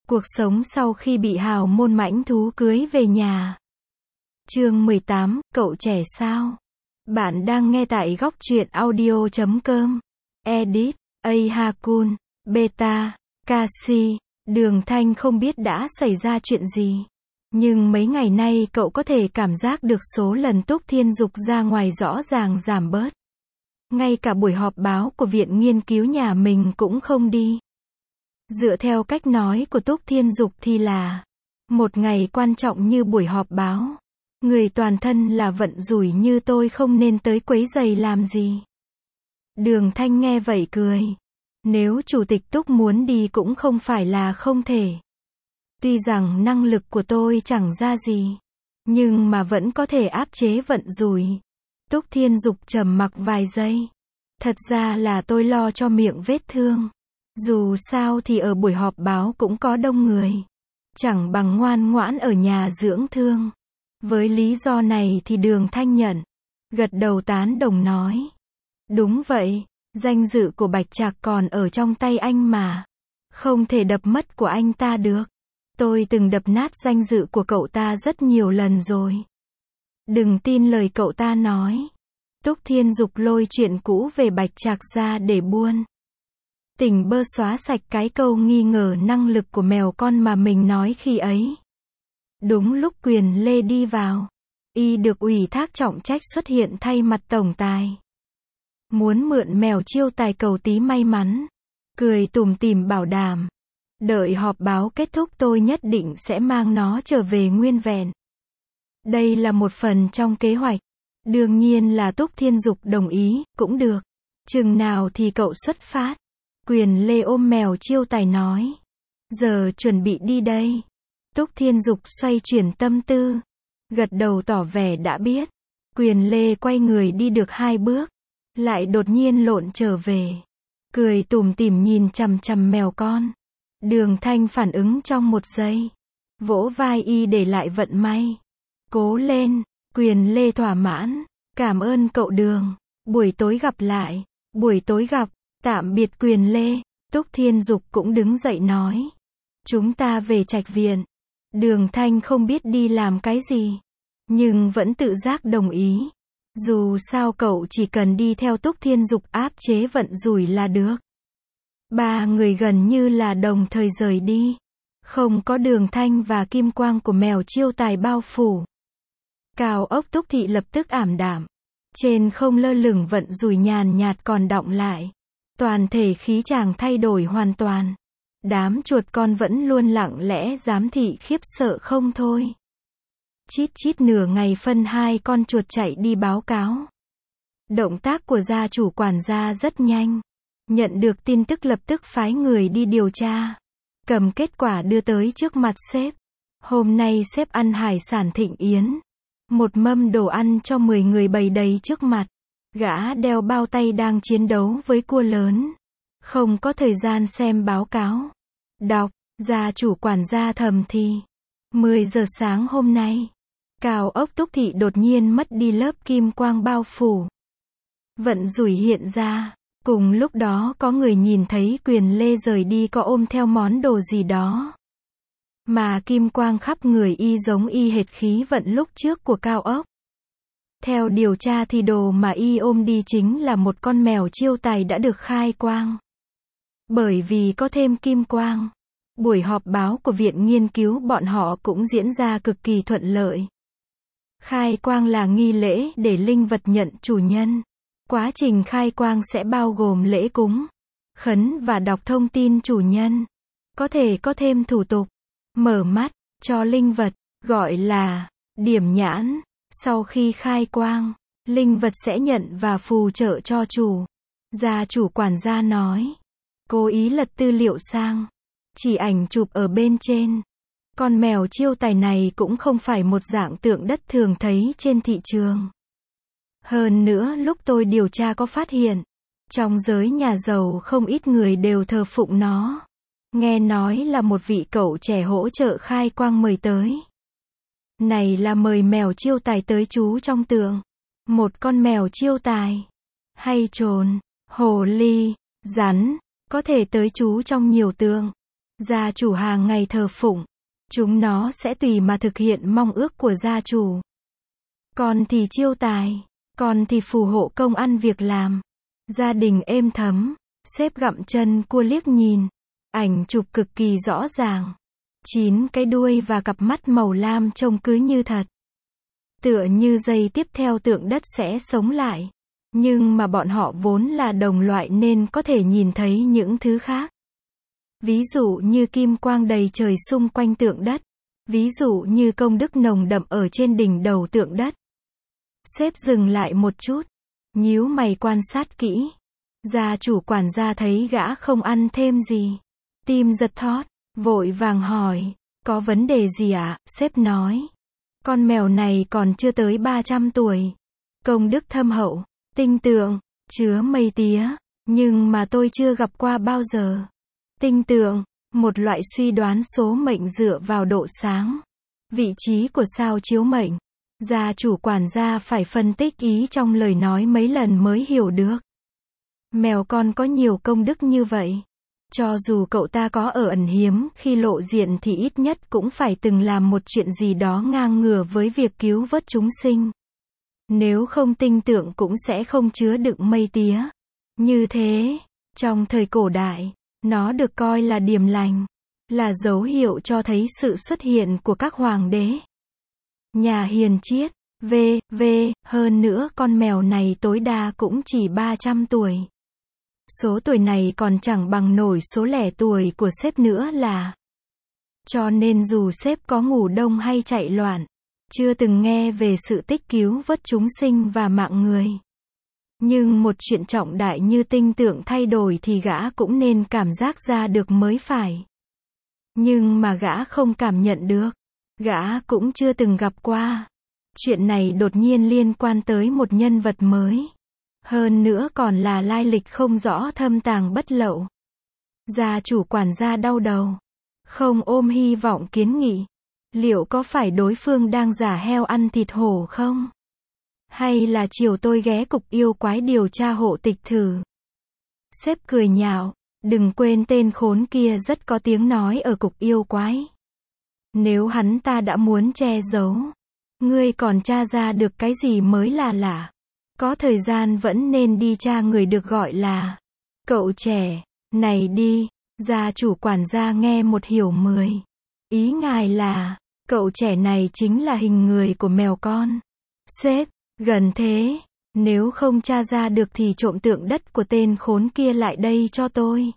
Cuộc sống sau khi bị hào môn mãnh thú cưới về nhà. Chương 18, cậu trẻ sao? Bạn đang nghe tại góc truyện audio.com. Edit, A Hakun, Beta, Kasi. Đường Thanh không biết đã xảy ra chuyện gì. Nhưng mấy ngày nay cậu có thể cảm giác được số lần Túc Thiên Dục ra ngoài rõ ràng giảm bớt. Ngay cả buổi họp báo của viện nghiên cứu nhà mình cũng không đi. Dựa theo cách nói của Túc Thiên Dục thì là một ngày quan trọng như buổi họp báo, người toàn thân là vận rủi như tôi không nên tới quấy rầy làm gì. Đường Thanh nghe vậy cười. Nếu chủ tịch Túc muốn đi cũng không phải là không thể. Tuy rằng năng lực của tôi chẳng ra gì, nhưng mà vẫn có thể áp chế vận rủi. Túc Thiên Dục trầm mặc vài giây. Thật ra là tôi lo cho miệng vết thương. Dù sao thì ở buổi họp báo cũng có đông người. Chẳng bằng ngoan ngoãn ở nhà dưỡng thương. Với lý do này thì Đường Thanh nhận. Gật đầu tán đồng nói. Đúng vậy, danh dự của Bạch Trạc còn ở trong tay anh mà. Không thể đập mất của anh ta được. Tôi từng đập nát danh dự của cậu ta rất nhiều lần rồi. Đừng tin lời cậu ta nói. Túc Thiên Dục lôi chuyện cũ về Bạch Trạc ra để buôn. Tỉnh bơ xóa sạch cái câu nghi ngờ năng lực của mèo con mà mình nói khi ấy. Đúng lúc Quyền Lê đi vào, y được ủy thác trọng trách xuất hiện thay mặt tổng tài. Muốn mượn mèo chiêu tài cầu tí may mắn. Cười tủm tỉm bảo đảm. Đợi họp báo kết thúc tôi nhất định sẽ mang nó trở về nguyên vẹn. Đây là một phần trong kế hoạch. Đương nhiên là Túc Thiên Dục đồng ý, cũng được. Chừng nào thì cậu xuất phát? Quyền Lê ôm mèo chiêu tài nói. Giờ chuẩn bị đi đây. Túc Thiên Dục xoay chuyển tâm tư. Gật đầu tỏ vẻ đã biết. Quyền Lê quay người đi được 2 bước. Lại đột nhiên lộn trở về. Cười tủm tỉm nhìn chằm chằm mèo con. Đường Thanh phản ứng trong 1 giây. Vỗ vai y để lại vận may. Cố lên. Quyền Lê thỏa mãn. Cảm ơn cậu Đường. Buổi tối gặp lại. Buổi tối gặp. Tạm biệt Quyền Lê. Túc Thiên Dục cũng đứng dậy nói. Chúng ta về Trạch viện. Đường Thanh không biết đi làm cái gì. Nhưng vẫn tự giác đồng ý. Dù sao cậu chỉ cần đi theo Túc Thiên Dục áp chế vận rủi là được. 3 người gần như là đồng thời rời đi. Không có Đường Thanh và kim quang của mèo chiêu tài bao phủ. Cao ốc Túc Thị lập tức ảm đạm. Trên không lơ lửng vận rủi nhàn nhạt còn đọng lại. Toàn thể khí chàng thay đổi hoàn toàn. Đám chuột con vẫn luôn lặng lẽ giám thị khiếp sợ không thôi. Chít chít nửa ngày phân 2 con chuột chạy đi báo cáo. Động tác của gia chủ quản gia rất nhanh. Nhận được tin tức lập tức phái người đi điều tra. Cầm kết quả đưa tới trước mặt sếp. Hôm nay sếp ăn hải sản thịnh yến. Một mâm đồ ăn cho 10 người bày đầy trước mặt. Gã đeo bao tay đang chiến đấu với cua lớn. Không có thời gian xem báo cáo. Đọc, gia chủ quản gia thầm thì. 10 giờ sáng hôm nay. Cao ốc Túc Thị đột nhiên mất đi lớp kim quang bao phủ. Vận rủi hiện ra. Cùng lúc đó có người nhìn thấy Quyền Lê rời đi có ôm theo món đồ gì đó. Mà kim quang khắp người y giống y hệt khí vận lúc trước của cao ốc. Theo điều tra thì đồ mà y ôm đi chính là một con mèo chiêu tài đã được khai quang. Bởi vì có thêm kim quang, buổi họp báo của viện nghiên cứu bọn họ cũng diễn ra cực kỳ thuận lợi. Khai quang là nghi lễ để linh vật nhận chủ nhân. Quá trình khai quang sẽ bao gồm lễ cúng, khấn và đọc thông tin chủ nhân. Có thể có thêm thủ tục mở mắt cho linh vật, gọi là điểm nhãn. Sau khi khai quang, linh vật sẽ nhận và phù trợ cho chủ. Gia chủ quản gia nói. Cố ý lật tư liệu sang. Chỉ ảnh chụp ở bên trên. Con mèo chiêu tài này cũng không phải một dạng tượng đất thường thấy trên thị trường. Hơn nữa lúc tôi điều tra có phát hiện. Trong giới nhà giàu không ít người đều thờ phụng nó. Nghe nói là một vị cậu trẻ hỗ trợ khai quang mời tới. Này là mời mèo chiêu tài tới trú trong tượng. Một con mèo chiêu tài. Hay trồn, hồ ly, rắn, có thể tới trú trong nhiều tượng. Gia chủ hàng ngày thờ phụng. Chúng nó sẽ tùy mà thực hiện mong ước của gia chủ. Con thì chiêu tài. Con thì phù hộ công ăn việc làm. Gia đình êm thấm. Sếp gặm chân cua liếc nhìn. Ảnh chụp cực kỳ rõ ràng. 9 cái đuôi và cặp mắt màu lam trông cứ như thật. Tựa như giây tiếp theo tượng đất sẽ sống lại. Nhưng mà bọn họ vốn là đồng loại nên có thể nhìn thấy những thứ khác. Ví dụ như kim quang đầy trời xung quanh tượng đất. Ví dụ như công đức nồng đậm ở trên đỉnh đầu tượng đất. Sếp dừng lại một chút. Nhíu mày quan sát kỹ. Gia chủ quản gia thấy gã không ăn thêm gì. Tim giật thót. Vội vàng hỏi. Có vấn đề gì ạ? Sếp nói. Con mèo này còn chưa tới 300 tuổi. Công đức thâm hậu. Tinh tượng. Chứa mây tía. Nhưng mà tôi chưa gặp qua bao giờ. Tinh tượng. Một loại suy đoán số mệnh dựa vào độ sáng. Vị trí của sao chiếu mệnh. Gia chủ quản gia phải phân tích ý trong lời nói mấy lần mới hiểu được. Mèo con có nhiều công đức như vậy. Cho dù cậu ta có ở ẩn hiếm khi lộ diện thì ít nhất cũng phải từng làm một chuyện gì đó ngang ngửa với việc cứu vớt chúng sinh. Nếu không tinh tượng cũng sẽ không chứa đựng mây tía. Như thế, trong thời cổ đại, nó được coi là điềm lành, là dấu hiệu cho thấy sự xuất hiện của các hoàng đế. Nhà hiền triết, hơn nữa con mèo này tối đa cũng chỉ 300 tuổi. Số tuổi này còn chẳng bằng nổi số lẻ tuổi của sếp nữa là. Cho nên dù sếp có ngủ đông hay chạy loạn, chưa từng nghe về sự tích cứu vớt chúng sinh và mạng người. Nhưng một chuyện trọng đại như tinh tượng thay đổi thì gã cũng nên cảm giác ra được mới phải. Nhưng mà gã không cảm nhận được. Gã cũng chưa từng gặp qua. Chuyện này đột nhiên liên quan tới một nhân vật mới. Hơn nữa còn là lai lịch không rõ thâm tàng bất lậu. Gia chủ quản gia đau đầu. Không ôm hy vọng kiến nghị. Liệu có phải đối phương đang giả heo ăn thịt hổ không? Hay là chiều tôi ghé cục yêu quái điều tra hộ tịch thử? Sếp cười nhạo. Đừng quên tên khốn kia rất có tiếng nói ở cục yêu quái. Nếu hắn ta đã muốn che giấu, ngươi còn tra ra được cái gì mới là lạ. Có thời gian vẫn nên đi tra người được gọi là cậu trẻ này đi. Gia chủ quản gia nghe một hiểu 10. Ý ngài là cậu trẻ này chính là hình người của mèo con. Sếp, gần thế. Nếu không tra ra được thì trộm tượng đất của tên khốn kia lại đây cho tôi.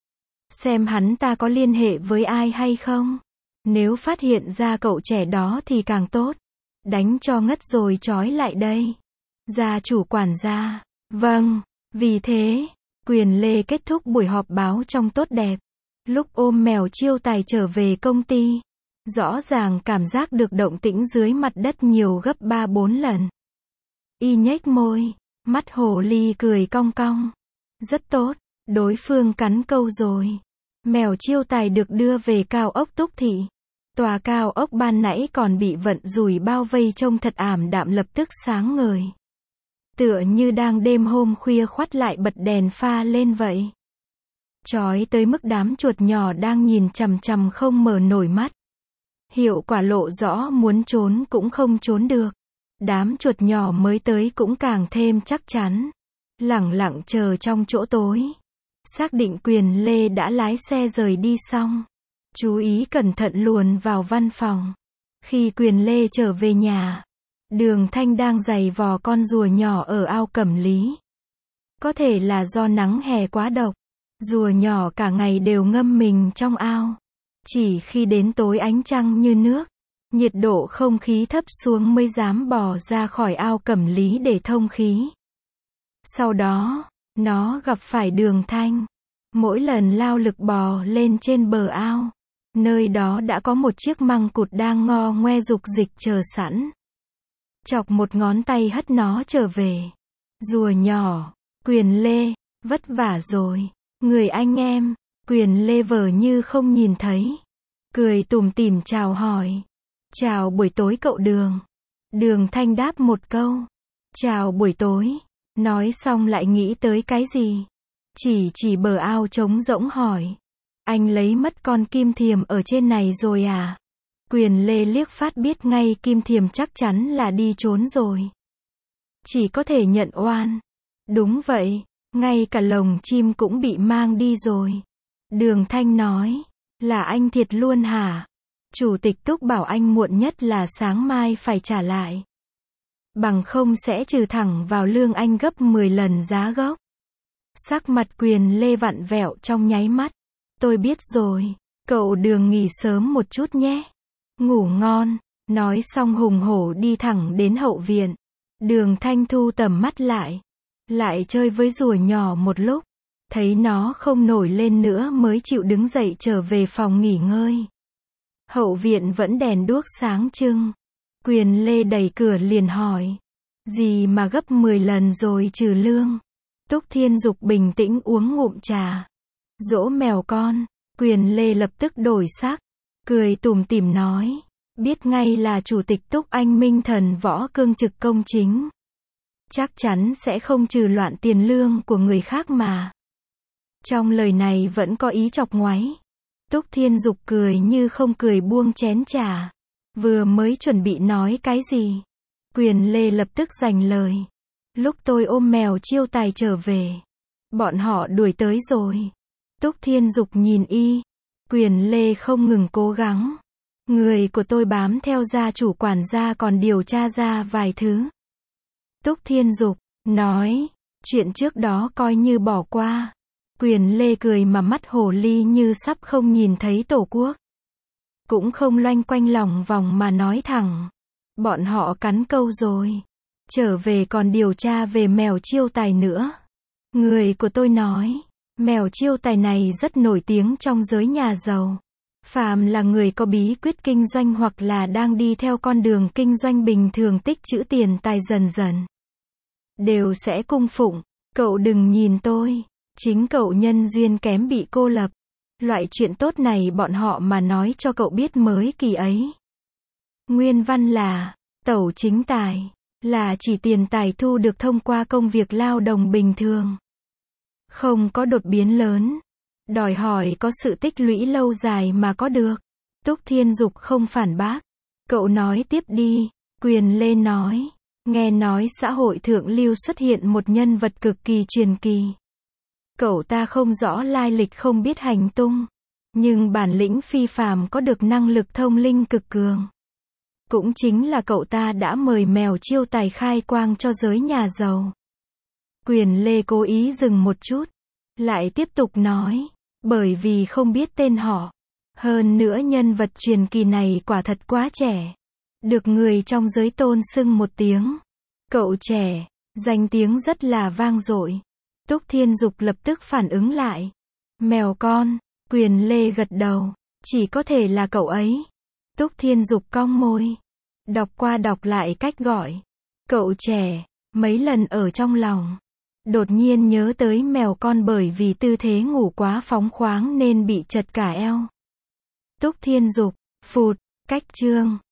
Xem hắn ta có liên hệ với ai hay không. Nếu phát hiện ra cậu trẻ đó thì càng tốt. Đánh cho ngất rồi trói lại đây. Gia chủ quản gia. Vâng. Vì thế, Quyền Lê kết thúc buổi họp báo trong tốt đẹp. Lúc ôm mèo chiêu tài trở về công ty, rõ ràng cảm giác được động tĩnh dưới mặt đất nhiều gấp 3-4 lần. Y nhếch môi, mắt hồ ly cười cong cong. Rất tốt, đối phương cắn câu rồi. Mèo chiêu tài được đưa về cao ốc Túc Thị. Tòa cao ốc ban nãy còn bị vận rủi bao vây trông thật ảm đạm lập tức sáng ngời. Tựa như đang đêm hôm khuya khoắt lại bật đèn pha lên vậy. Chói tới mức đám chuột nhỏ đang nhìn chằm chằm không mở nổi mắt. Hiệu quả lộ rõ muốn trốn cũng không trốn được. Đám chuột nhỏ mới tới cũng càng thêm chắc chắn. Lẳng lặng chờ trong chỗ tối. Xác định Quyền Lê đã lái xe rời đi xong. Chú ý cẩn thận luồn vào văn phòng. Khi Quyền Lê trở về nhà, Đường Thanh đang giày vò con rùa nhỏ ở ao Cẩm Lý. Có thể là do nắng hè quá độc. Rùa nhỏ cả ngày đều ngâm mình trong ao. Chỉ khi đến tối ánh trăng như nước, nhiệt độ không khí thấp xuống mới dám bò ra khỏi ao Cẩm Lý để thông khí. Sau đó, nó gặp phải Đường Thanh. Mỗi lần lao lực bò lên trên bờ ao, nơi đó đã có một chiếc măng cụt đang ngo ngoe dục dịch chờ sẵn. Chọc một ngón tay hất nó trở về. Rùa nhỏ, Quyền Lê, vất vả rồi. Người anh em, Quyền Lê vờ như không nhìn thấy. Cười tủm tỉm chào hỏi. Chào buổi tối cậu Đường. Đường Thanh đáp một câu. Chào buổi tối. Nói xong lại nghĩ tới cái gì. Chỉ bờ ao trống rỗng hỏi. Anh lấy mất con kim thiềm ở trên này rồi à? Quyền Lê liếc phát biết ngay kim thiềm chắc chắn là đi trốn rồi. Chỉ có thể nhận oan. Đúng vậy, ngay cả lồng chim cũng bị mang đi rồi. Đường Thanh nói, là anh thiệt luôn hả? Chủ tịch Túc bảo anh muộn nhất là sáng mai phải trả lại. Bằng không sẽ trừ thẳng vào lương anh gấp 10 lần giá gốc. Sắc mặt Quyền Lê vặn vẹo trong nháy mắt. Tôi biết rồi, cậu Đường nghỉ sớm một chút nhé. Ngủ ngon, nói xong hùng hổ đi thẳng đến hậu viện. Đường Thanh thu tầm mắt lại chơi với rùa nhỏ một lúc. Thấy nó không nổi lên nữa mới chịu đứng dậy trở về phòng nghỉ ngơi. Hậu viện vẫn đèn đuốc sáng trưng. Quyền Lê đẩy cửa liền hỏi. Gì mà gấp 10 lần rồi trừ lương? Túc Thiên Dục bình tĩnh uống ngụm trà. Dỗ mèo con. Quyền Lê lập tức đổi sắc. Cười tủm tỉm nói. Biết ngay là chủ tịch Túc anh minh thần võ cương trực công chính. Chắc chắn sẽ không trừ loạn tiền lương của người khác mà. Trong lời này vẫn có ý chọc ngoáy. Túc Thiên Dục cười như không cười buông chén trà. Vừa mới chuẩn bị nói cái gì? Quyền Lê lập tức giành lời. Lúc tôi ôm mèo Chiêu Tài trở về, bọn họ đuổi tới rồi. Túc Thiên Dục nhìn y. Quyền Lê không ngừng cố gắng. Người của tôi bám theo gia chủ quản gia còn điều tra ra vài thứ. Túc Thiên Dục nói, chuyện trước đó coi như bỏ qua. Quyền Lê cười mà mắt hồ ly như sắp không nhìn thấy tổ quốc. Cũng không loanh quanh lòng vòng mà nói thẳng. Bọn họ cắn câu rồi. Trở về còn điều tra về mèo Chiêu Tài nữa. Người của tôi nói, mèo Chiêu Tài này rất nổi tiếng trong giới nhà giàu. Phàm là người có bí quyết kinh doanh hoặc là đang đi theo con đường kinh doanh bình thường tích trữ tiền tài dần dần, đều sẽ cung phụng. Cậu đừng nhìn tôi. Chính cậu nhân duyên kém bị cô lập. Loại chuyện tốt này bọn họ mà nói cho cậu biết mới kỳ ấy. Nguyên văn là, tẩu chính tài, là chỉ tiền tài thu được thông qua công việc lao động bình thường. Không có đột biến lớn. Đòi hỏi có sự tích lũy lâu dài mà có được. Túc Thiên Dục không phản bác. Cậu nói tiếp đi. Quyền Lê nói. Nghe nói xã hội thượng lưu xuất hiện một nhân vật cực kỳ truyền kỳ. Cậu ta không rõ lai lịch không biết hành tung. Nhưng bản lĩnh phi phàm có được năng lực thông linh cực cường. Cũng chính là cậu ta đã mời mèo Chiêu Tài khai quang cho giới nhà giàu. Quyền Lê cố ý dừng một chút. Lại tiếp tục nói. Bởi vì không biết tên họ. Hơn nữa nhân vật truyền kỳ này quả thật quá trẻ. Được người trong giới tôn xưng một tiếng. Cậu trẻ. Danh tiếng rất là vang dội. Túc Thiên Dục lập tức phản ứng lại. Mèo con. Quyền Lê gật đầu. Chỉ có thể là cậu ấy. Túc Thiên Dục cong môi. Đọc qua đọc lại cách gọi. Cậu trẻ. Mấy lần ở trong lòng. Đột nhiên nhớ tới mèo con bởi vì tư thế ngủ quá phóng khoáng nên bị chật cả eo. Túc Thiên Dục. Phụt. Cách chương.